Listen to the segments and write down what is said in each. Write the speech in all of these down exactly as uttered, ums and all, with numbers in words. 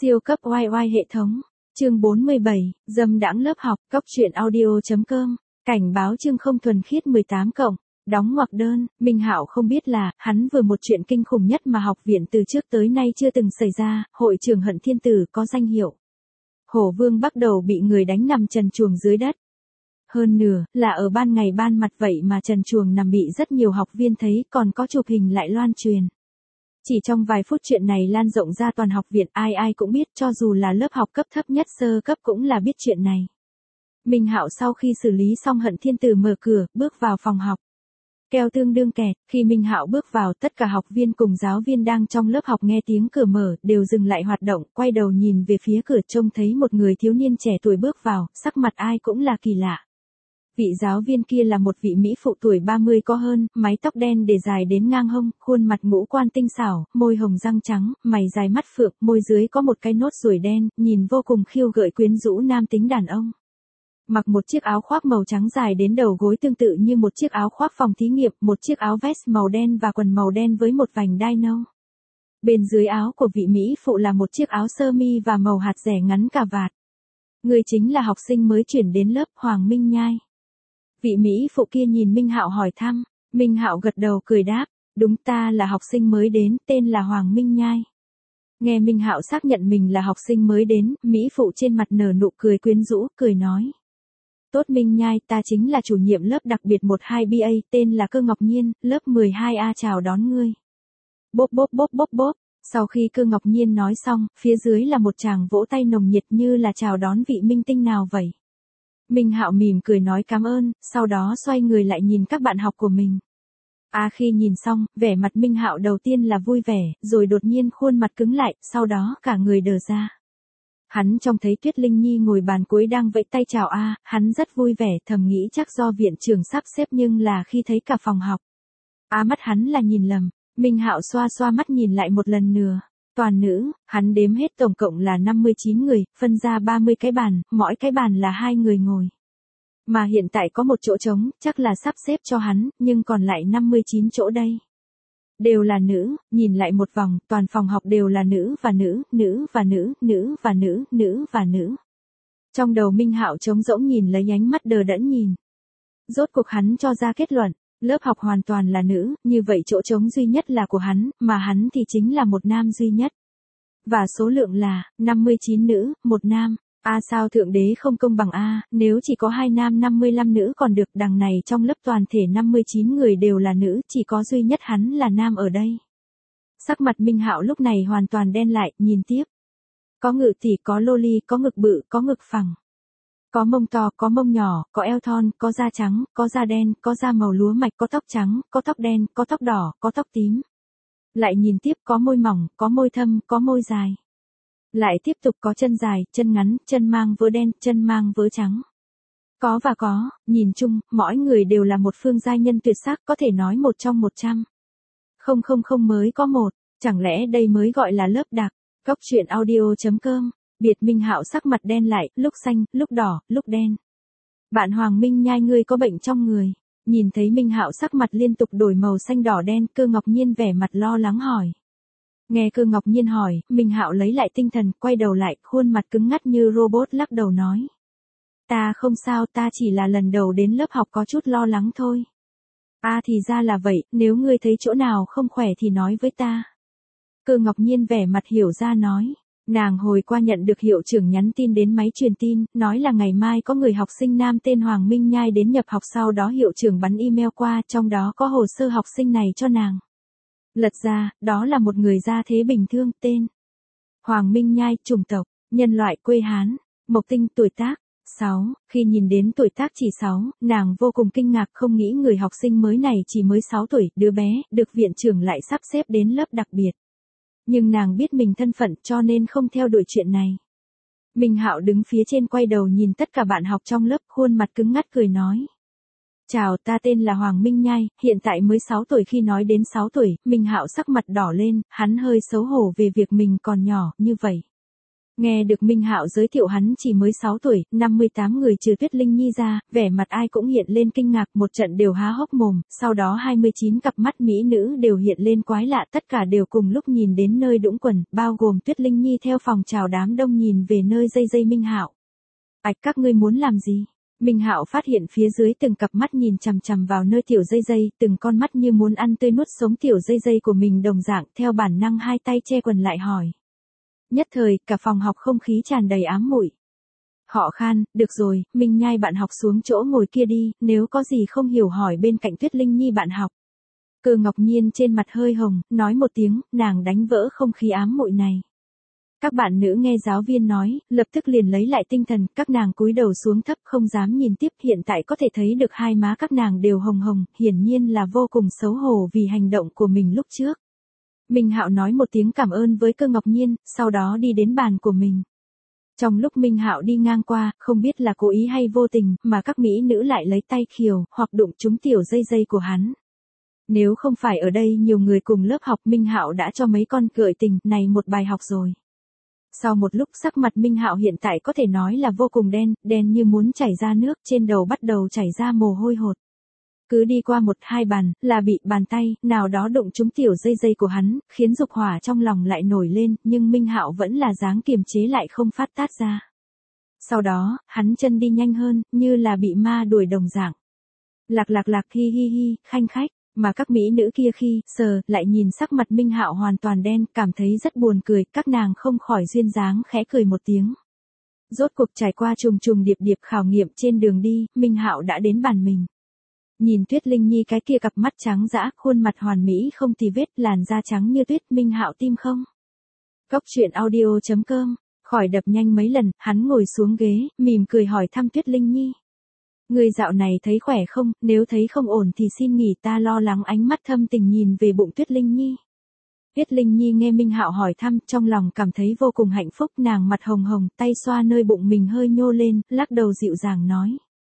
Siêu cấp oai oai hệ thống. Chương bốn mươi bảy, dâm đãng lớp học, cóc truyện audio.com. Cảnh báo chương không thuần khiết mười tám cộng. Đóng ngoặc đơn, Minh Hạo không biết là, hắn vừa một chuyện kinh khủng nhất mà học viện từ trước tới nay chưa từng xảy ra, hội trưởng Hận Thiên Tử có danh hiệu. Hổ Vương bắt đầu bị người đánh nằm trần truồng dưới đất. Hơn nửa, là ở ban ngày ban mặt vậy mà trần truồng nằm bị rất nhiều học viên thấy, còn có chụp hình lại loan truyền. Chỉ trong vài phút chuyện này lan rộng ra toàn học viện, ai ai cũng biết, cho dù là lớp học cấp thấp nhất sơ cấp cũng là biết chuyện này. Minh Hạo sau khi xử lý xong Hận Thiên Tử mở cửa, bước vào phòng học. Keo tương đương kẹt, khi Minh Hạo bước vào, tất cả học viên cùng giáo viên đang trong lớp học nghe tiếng cửa mở, đều dừng lại hoạt động, quay đầu nhìn về phía cửa, trông thấy một người thiếu niên trẻ tuổi bước vào, sắc mặt ai cũng là kỳ lạ. Vị giáo viên kia là một vị mỹ phụ tuổi ba mươi có hơn, mái tóc đen để dài đến ngang hông, khuôn mặt ngũ quan tinh xảo, môi hồng răng trắng, mày dài mắt phượng, môi dưới có một cái nốt ruồi đen, nhìn vô cùng khiêu gợi quyến rũ nam tính đàn ông. Mặc một chiếc áo khoác màu trắng dài đến đầu gối tương tự như một chiếc áo khoác phòng thí nghiệm, một chiếc áo vest màu đen và quần màu đen với một vành đai nâu. Bên dưới áo của vị mỹ phụ là một chiếc áo sơ mi và màu hạt rẻ ngắn cà vạt. Người chính là học sinh mới chuyển đến lớp, Hoàng Minh Nhai. Vị mỹ phụ kia nhìn Minh Hạo hỏi thăm, Minh Hạo gật đầu cười đáp, đúng, ta là học sinh mới đến, tên là Hoàng Minh Nhai. Nghe Minh Hạo xác nhận mình là học sinh mới đến, mỹ phụ trên mặt nở nụ cười quyến rũ, cười nói. Tốt Minh Nhai, ta chính là chủ nhiệm lớp đặc biệt mười hai B A, tên là Cơ Ngọc Nhiên, lớp mười hai A chào đón ngươi. Bốp bốp bốp bốp bốp, sau khi Cơ Ngọc Nhiên nói xong, phía dưới là một tràng vỗ tay nồng nhiệt như là chào đón vị minh tinh nào vậy. Minh Hạo mỉm cười nói cảm ơn, sau đó xoay người lại nhìn các bạn học của mình. À khi nhìn xong, vẻ mặt Minh Hạo đầu tiên là vui vẻ, rồi đột nhiên khuôn mặt cứng lại, sau đó cả người đờ ra. Hắn trông thấy Tuyết Linh Nhi ngồi bàn cuối đang vẫy tay chào a, à, hắn rất vui vẻ, thầm nghĩ chắc do viện trưởng sắp xếp, nhưng là khi thấy cả phòng học. À mắt hắn là nhìn lầm, Minh Hạo xoa xoa mắt nhìn lại một lần nữa. Toàn nữ, hắn đếm hết tổng cộng là năm mươi chín người, phân ra ba mươi cái bàn, mỗi cái bàn là hai người ngồi. Mà hiện tại có một chỗ trống, chắc là sắp xếp cho hắn, nhưng còn lại năm mươi chín chỗ đây. Đều là nữ, nhìn lại một vòng, toàn phòng học đều là nữ và nữ, nữ và nữ, nữ và nữ, nữ và nữ. Trong đầu Minh Hạo trống rỗng nhìn lấy ánh mắt đờ đẫn nhìn. Rốt cuộc hắn cho ra kết luận, lớp học hoàn toàn là nữ, như vậy chỗ trống duy nhất là của hắn, mà hắn thì chính là một nam duy nhất. Và số lượng là, năm mươi chín nữ, một nam. A à, sao thượng đế không công bằng a, à, nếu chỉ có hai nam năm mươi lăm nữ còn được, đằng này trong lớp toàn thể năm mươi chín người đều là nữ, chỉ có duy nhất hắn là nam ở đây. Sắc mặt Minh Hạo lúc này hoàn toàn đen lại, nhìn tiếp. Có ngự tỷ, có loli, có ngực bự, có ngực phẳng. Có mông to, có mông nhỏ, có eo thon, có da trắng, có da đen, có da màu lúa mạch, có tóc trắng, có tóc đen, có tóc đỏ, có tóc tím. Lại nhìn tiếp, có môi mỏng, có môi thâm, có môi dài. Lại tiếp tục có chân dài, chân ngắn, chân mang vớ đen, chân mang vớ trắng. Có và có, nhìn chung, mỗi người đều là một phương giai nhân tuyệt sắc, có thể nói một trong một trăm. Không không không mới có một, chẳng lẽ đây mới gọi là lớp đặc, cóc truyện audio.com. Biệt Minh Hạo sắc mặt đen lại, lúc xanh, lúc đỏ, lúc đen. Bạn Hoàng Minh Nhai, ngươi có bệnh trong người. Nhìn thấy Minh Hạo sắc mặt liên tục đổi màu xanh đỏ đen, Cơ Ngọc Nhiên vẻ mặt lo lắng hỏi. Nghe Cơ Ngọc Nhiên hỏi, Minh Hạo lấy lại tinh thần, quay đầu lại, khuôn mặt cứng ngắt như robot lắc đầu nói. Ta không sao, ta chỉ là lần đầu đến lớp học có chút lo lắng thôi. À thì ra là vậy, nếu ngươi thấy chỗ nào không khỏe thì nói với ta. Cơ Ngọc Nhiên vẻ mặt hiểu ra nói. Nàng hồi qua nhận được hiệu trưởng nhắn tin đến máy truyền tin, nói là ngày mai có người học sinh nam tên Hoàng Minh Nhai đến nhập học, sau đó hiệu trưởng bắn email qua, trong đó có hồ sơ học sinh này cho nàng. Lật ra, đó là một người gia thế bình thường, tên Hoàng Minh Nhai, chủng tộc, nhân loại, quê Hán, mộc tinh, tuổi tác, sáu, khi nhìn đến tuổi tác chỉ sáu, nàng vô cùng kinh ngạc, không nghĩ người học sinh mới này chỉ mới sáu tuổi, đứa bé, được viện trưởng lại sắp xếp đến lớp đặc biệt. Nhưng nàng biết mình thân phận cho nên không theo đuổi chuyện này. Minh Hạo đứng phía trên quay đầu nhìn tất cả bạn học trong lớp, khuôn mặt cứng ngắt cười nói. Chào, ta tên là Hoàng Minh Nhai, hiện tại mới sáu tuổi. Khi nói đến sáu tuổi, Minh Hạo sắc mặt đỏ lên, hắn hơi xấu hổ về việc mình còn nhỏ như vậy. Nghe được Minh Hạo giới thiệu hắn chỉ mới sáu tuổi, năm mươi tám người trừ Tuyết Linh Nhi ra, vẻ mặt ai cũng hiện lên kinh ngạc, một trận đều há hốc mồm, sau đó hai mươi chín cặp mắt mỹ nữ đều hiện lên quái lạ, tất cả đều cùng lúc nhìn đến nơi đũng quần, bao gồm Tuyết Linh Nhi theo phòng chào đám đông nhìn về nơi dây dây Minh Hạo. Ạch, các ngươi muốn làm gì? Minh Hạo phát hiện phía dưới từng cặp mắt nhìn chằm chằm vào nơi tiểu dây dây, từng con mắt như muốn ăn tươi nuốt sống tiểu dây dây của mình đồng dạng, theo bản năng hai tay che quần lại hỏi. Nhất thời, cả phòng học không khí tràn đầy ám muội. Họ khan, được rồi, Minh Nhai bạn học xuống chỗ ngồi kia đi, nếu có gì không hiểu hỏi bên cạnh Tuyết Linh Nhi bạn học. Cơ Ngọc Nhiên trên mặt hơi hồng, nói một tiếng, nàng đánh vỡ không khí ám muội này. Các bạn nữ nghe giáo viên nói, lập tức liền lấy lại tinh thần, các nàng cúi đầu xuống thấp không dám nhìn tiếp, hiện tại có thể thấy được hai má các nàng đều hồng hồng, hiển nhiên là vô cùng xấu hổ vì hành động của mình lúc trước. Minh Hạo nói một tiếng cảm ơn với Cơ Ngọc Nhiên, sau đó đi đến bàn của mình. Trong lúc Minh Hạo đi ngang qua, không biết là cố ý hay vô tình, mà các mỹ nữ lại lấy tay khều, hoặc đụng trúng tiểu dây dây của hắn. Nếu không phải ở đây nhiều người cùng lớp học, Minh Hạo đã cho mấy con gợi tình này một bài học rồi. Sau một lúc sắc mặt Minh Hạo hiện tại có thể nói là vô cùng đen, đen như muốn chảy ra nước, trên đầu bắt đầu chảy ra mồ hôi hột. Cứ đi qua một hai bàn, là bị bàn tay nào đó đụng trúng tiểu dây dây của hắn, khiến dục hỏa trong lòng lại nổi lên, nhưng Minh Hạo vẫn là dáng kiềm chế lại không phát tát ra. Sau đó, hắn chân đi nhanh hơn, như là bị ma đuổi đồng dạng. Lạc lạc lạc hi hi hi, khanh khách, mà các mỹ nữ kia khi sờ lại nhìn sắc mặt Minh Hạo hoàn toàn đen, cảm thấy rất buồn cười, các nàng không khỏi duyên dáng khẽ cười một tiếng. Rốt cuộc trải qua trùng trùng điệp điệp khảo nghiệm trên đường đi, Minh Hạo đã đến bàn mình. Nhìn Tuyết Linh Nhi cái kia cặp mắt trắng dã, khuôn mặt hoàn mỹ không tì vết, làn da trắng như tuyết, Minh Hạo tim không. Cốc truyện audio chấm com, khỏi đập nhanh mấy lần, hắn ngồi xuống ghế, mỉm cười hỏi thăm Tuyết Linh Nhi. Người dạo này thấy khỏe không, nếu thấy không ổn thì xin nghỉ, ta lo lắng. Ánh mắt thâm tình nhìn về bụng Tuyết Linh Nhi. Tuyết Linh Nhi nghe Minh Hạo hỏi thăm, trong lòng cảm thấy vô cùng hạnh phúc, nàng mặt hồng hồng, tay xoa nơi bụng mình hơi nhô lên, lắc đầu dịu dàng nói.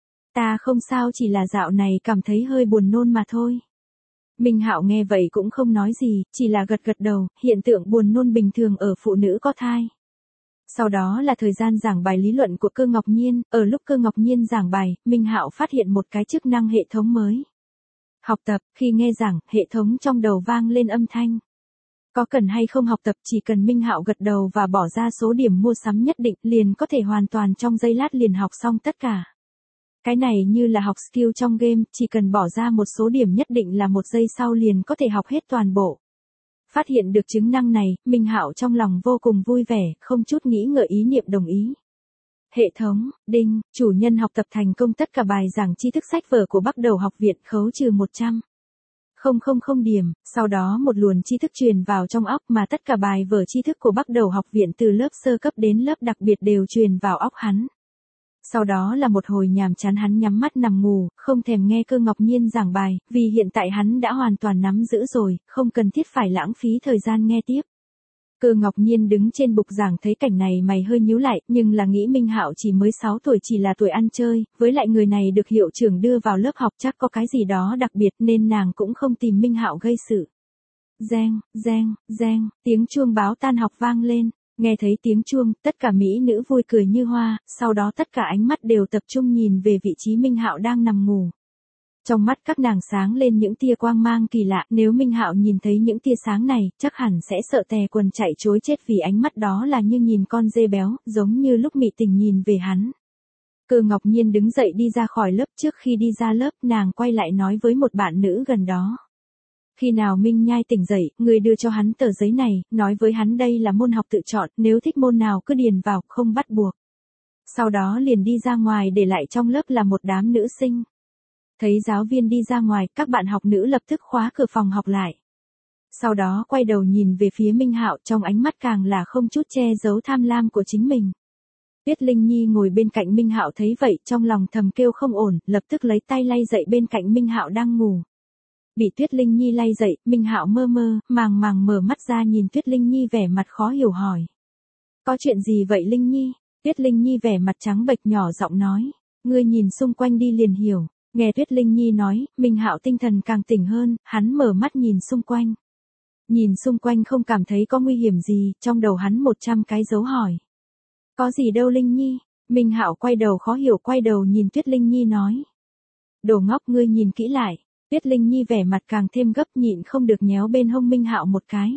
Ta không sao, chỉ là dạo này cảm thấy hơi buồn nôn mà thôi. Minh Hạo nghe vậy cũng không nói gì, chỉ là gật gật đầu, hiện tượng buồn nôn bình thường ở phụ nữ có thai. Sau đó là thời gian giảng bài lý luận của Cơ Ngọc Nhiên, ở lúc Cơ Ngọc Nhiên giảng bài, Minh Hạo phát hiện một cái chức năng hệ thống mới. Học tập, khi nghe giảng, hệ thống trong đầu vang lên âm thanh. Có cần hay không học tập, chỉ cần Minh Hạo gật đầu và bỏ ra số điểm mua sắm nhất định, liền có thể hoàn toàn trong giây lát liền học xong tất cả. Cái này như là học skill trong game, chỉ cần bỏ ra một số điểm nhất định là một giây sau liền có thể học hết toàn bộ. Phát hiện được chức năng này, Minh Hạo trong lòng vô cùng vui vẻ, không chút nghĩ ngợi ý niệm đồng ý. Hệ thống, đinh, chủ nhân học tập thành công tất cả bài giảng tri thức sách vở của Bắc Đầu học viện, khấu trừ một trăm nghìn điểm, sau đó một luồng tri thức truyền vào trong óc, mà tất cả bài vở tri thức của Bắc Đầu học viện từ lớp sơ cấp đến lớp đặc biệt đều truyền vào óc hắn. Sau đó là một hồi nhàm chán, hắn nhắm mắt nằm ngủ, không thèm nghe Cơ Ngọc Nhiên giảng bài, vì hiện tại hắn đã hoàn toàn nắm giữ rồi, không cần thiết phải lãng phí thời gian nghe tiếp. Cơ Ngọc Nhiên đứng trên bục giảng thấy cảnh này mày hơi nhíu lại, nhưng là nghĩ Minh Hạo chỉ mới sáu tuổi, chỉ là tuổi ăn chơi, với lại người này được hiệu trưởng đưa vào lớp học chắc có cái gì đó đặc biệt nên nàng cũng không tìm Minh Hạo gây sự. Reng, reng, reng, tiếng chuông báo tan học vang lên. Nghe thấy tiếng chuông, tất cả mỹ nữ vui cười như hoa, sau đó tất cả ánh mắt đều tập trung nhìn về vị trí Minh Hạo đang nằm ngủ. Trong mắt các nàng sáng lên những tia quang mang kỳ lạ, nếu Minh Hạo nhìn thấy những tia sáng này, chắc hẳn sẽ sợ tè quần chạy trối chết, vì ánh mắt đó là như nhìn con dê béo, giống như lúc Mị Tình nhìn về hắn. Cơ Ngọc Nhiên đứng dậy đi ra khỏi lớp, trước khi đi ra lớp, nàng quay lại nói với một bạn nữ gần đó. Khi nào Minh Nhai tỉnh dậy, người đưa cho hắn tờ giấy này, nói với hắn đây là môn học tự chọn, nếu thích môn nào cứ điền vào, không bắt buộc. Sau đó liền đi ra ngoài, để lại trong lớp là một đám nữ sinh. Thấy giáo viên đi ra ngoài, các bạn học nữ lập tức khóa cửa phòng học lại. Sau đó quay đầu nhìn về phía Minh Hạo, trong ánh mắt càng là không chút che giấu tham lam của chính mình. Tuyết Linh Nhi ngồi bên cạnh Minh Hạo thấy vậy, trong lòng thầm kêu không ổn, lập tức lấy tay lay dậy bên cạnh Minh Hạo đang ngủ. Bị Tuyết Linh Nhi lay dậy, Minh Hạo mơ mơ, màng màng mở mắt ra nhìn Tuyết Linh Nhi vẻ mặt khó hiểu hỏi. Có chuyện gì vậy Linh Nhi? Tuyết Linh Nhi vẻ mặt trắng bệch nhỏ giọng nói. Ngươi nhìn xung quanh đi liền hiểu. Nghe Tuyết Linh Nhi nói, Minh Hạo tinh thần càng tỉnh hơn, hắn mở mắt nhìn xung quanh. Nhìn xung quanh không cảm thấy có nguy hiểm gì, trong đầu hắn một trăm cái dấu hỏi. Có gì đâu Linh Nhi. Minh Hạo quay đầu khó hiểu quay đầu nhìn Tuyết Linh Nhi nói. Đồ ngốc ngươi nhìn kỹ lại. Tuyết Linh Nhi vẻ mặt càng thêm gấp nhịn không được nhéo bên hông Minh Hạo một cái.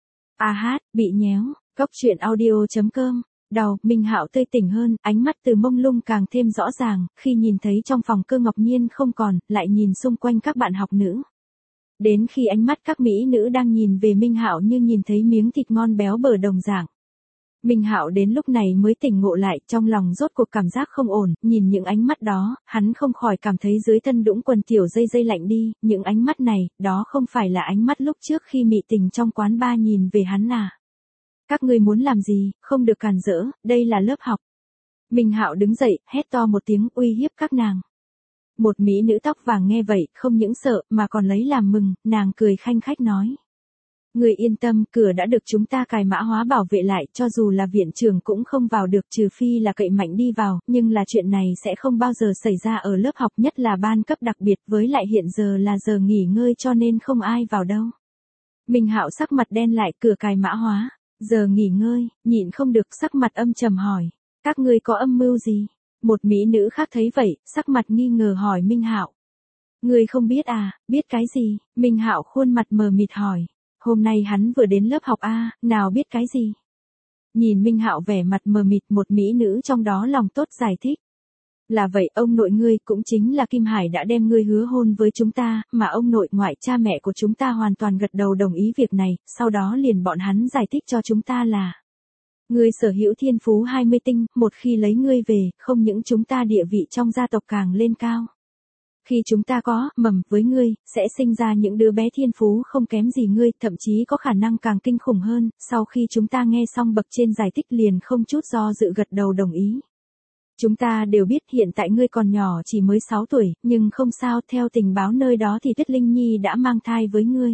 A hát, bị nhéo, Cốc truyện audio chấm com. Đau, Minh Hạo tươi tỉnh hơn, ánh mắt từ mông lung càng thêm rõ ràng, khi nhìn thấy trong phòng Cơ Ngọc Nhiên không còn, lại nhìn xung quanh các bạn học nữ. Đến khi ánh mắt các mỹ nữ đang nhìn về Minh Hạo như nhìn thấy miếng thịt ngon béo bở đồng dạng. Minh Hạo đến lúc này mới tỉnh ngộ lại, trong lòng rốt cuộc cảm giác không ổn, nhìn những ánh mắt đó, hắn không khỏi cảm thấy dưới thân đũng quần tiểu dây dây lạnh đi, những ánh mắt này, đó không phải là ánh mắt lúc trước khi mị tình trong quán bar nhìn về hắn à. Các ngươi muốn làm gì, không được cản rỡ, đây là lớp học. Minh Hạo đứng dậy, hét to một tiếng uy hiếp các nàng. Một mỹ nữ tóc vàng nghe vậy, không những sợ, mà còn lấy làm mừng, nàng cười khanh khách nói. Người yên tâm, cửa đã được chúng ta cài mã hóa bảo vệ lại, cho dù là viện trưởng cũng không vào được trừ phi là cậy mạnh đi vào, nhưng là chuyện này sẽ không bao giờ xảy ra ở lớp học, nhất là ban cấp đặc biệt, với lại hiện giờ là giờ nghỉ ngơi cho nên không ai vào đâu. Minh Hạo sắc mặt đen lại, cửa cài mã hóa, giờ nghỉ ngơi, nhịn không được sắc mặt âm trầm hỏi, các ngươi có âm mưu gì? Một mỹ nữ khác thấy vậy, sắc mặt nghi ngờ hỏi Minh Hạo. Ngươi không biết à, biết cái gì? Minh Hạo khuôn mặt mờ mịt hỏi. Hôm nay hắn vừa đến lớp học a, nào biết cái gì? Nhìn Minh Hạo vẻ mặt mờ mịt, một mỹ nữ trong đó lòng tốt giải thích. Là vậy, ông nội ngươi cũng chính là Kim Hải đã đem ngươi hứa hôn với chúng ta, mà ông nội ngoại cha mẹ của chúng ta hoàn toàn gật đầu đồng ý việc này, sau đó liền bọn hắn giải thích cho chúng ta là. Ngươi sở hữu thiên phú hai mươi tinh, một khi lấy ngươi về, không những chúng ta địa vị trong gia tộc càng lên cao. Khi chúng ta có mầm với ngươi, sẽ sinh ra những đứa bé thiên phú không kém gì ngươi, thậm chí có khả năng càng kinh khủng hơn. Sau khi chúng ta nghe xong bậc trên giải thích liền không chút do dự gật đầu đồng ý. Chúng ta đều biết hiện tại ngươi còn nhỏ chỉ mới sáu tuổi, nhưng không sao, theo tình báo nơi đó thì Tuyết Linh Nhi đã mang thai với ngươi.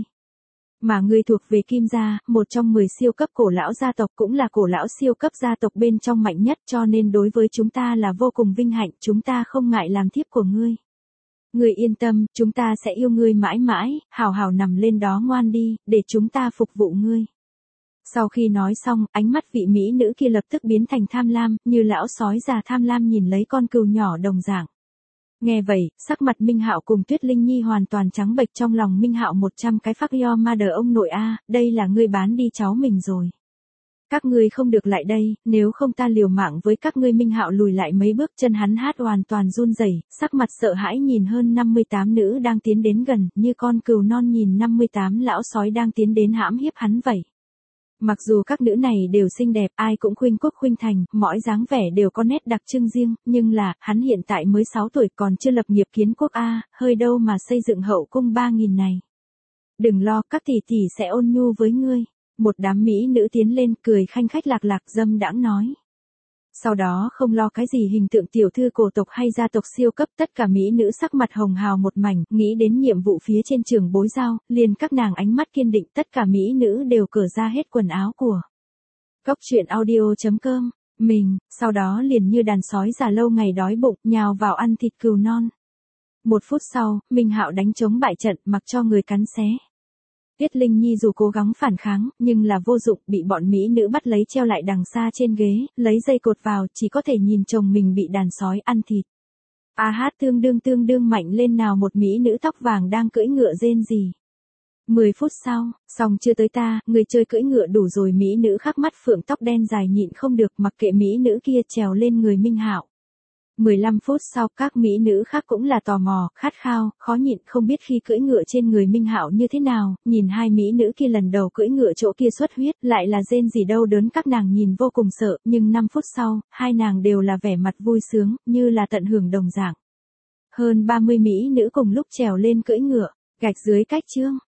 Mà ngươi thuộc về Kim gia, một trong mười siêu cấp cổ lão gia tộc, cũng là cổ lão siêu cấp gia tộc bên trong mạnh nhất, cho nên đối với chúng ta là vô cùng vinh hạnh, chúng ta không ngại làm thiếp của ngươi. Ngươi yên tâm, chúng ta sẽ yêu ngươi mãi mãi, hào hào nằm lên đó ngoan đi, để chúng ta phục vụ ngươi. Sau khi nói xong, ánh mắt vị mỹ nữ kia lập tức biến thành tham lam, như lão sói già tham lam nhìn lấy con cừu nhỏ đồng dạng. Nghe vậy, sắc mặt Minh Hạo cùng Tuyết Linh Nhi hoàn toàn trắng bệch, trong lòng Minh Hạo một trăm cái phắc yo ma đờ ông nội a, đây là ngươi bán đi cháu mình rồi. Các ngươi không được lại đây, nếu không ta liều mạng với các ngươi. Minh Hạo lùi lại mấy bước, chân hắn hát hoàn toàn run rẩy, sắc mặt sợ hãi nhìn hơn năm mươi tám nữ đang tiến đến gần, như con cừu non nhìn năm mươi tám lão sói đang tiến đến hãm hiếp hắn vậy. Mặc dù các nữ này đều xinh đẹp, ai cũng khuynh quốc khuynh thành, mỗi dáng vẻ đều có nét đặc trưng riêng, nhưng là, hắn hiện tại mới sáu tuổi còn chưa lập nghiệp kiến quốc a, hơi đâu mà xây dựng hậu cung ba nghìn này. Đừng lo, các tỷ tỷ sẽ ôn nhu với ngươi. Một đám mỹ nữ tiến lên cười khanh khách lạc lạc dâm đãng nói. Sau đó không lo cái gì hình tượng tiểu thư cổ tộc hay gia tộc siêu cấp, tất cả mỹ nữ sắc mặt hồng hào một mảnh, nghĩ đến nhiệm vụ phía trên trường bối giao, liền các nàng ánh mắt kiên định, tất cả mỹ nữ đều cởi ra hết quần áo của. Cốc truyện audio chấm com, mình, sau đó liền như đàn sói già lâu ngày đói bụng, nhào vào ăn thịt cừu non. Một phút sau, Minh Hạo đánh chống bại trận, mặc cho người cắn xé. Tuyết Linh Nhi dù cố gắng phản kháng, nhưng là vô dụng, bị bọn mỹ nữ bắt lấy treo lại đằng xa trên ghế, lấy dây cột vào, chỉ có thể nhìn chồng mình bị đàn sói ăn thịt. A hát tương đương tương đương mạnh lên nào, một mỹ nữ tóc vàng đang cưỡi ngựa rên rỉ. Mười phút sau, xong chưa tới ta, người chơi cưỡi ngựa đủ rồi. Mỹ nữ khắc mắt phượng tóc đen dài nhịn không được, mặc kệ mỹ nữ kia trèo lên người Minh Hạo. mười lăm phút sau, các mỹ nữ khác cũng là tò mò, khát khao, khó nhịn không biết khi cưỡi ngựa trên người Minh Hạo như thế nào, nhìn hai mỹ nữ kia lần đầu cưỡi ngựa chỗ kia xuất huyết, lại là rên gì đâu đớn, các nàng nhìn vô cùng sợ, nhưng năm phút sau, hai nàng đều là vẻ mặt vui sướng, như là tận hưởng đồng dạng. Hơn ba mươi mỹ nữ cùng lúc trèo lên cưỡi ngựa, gạch dưới cách chương.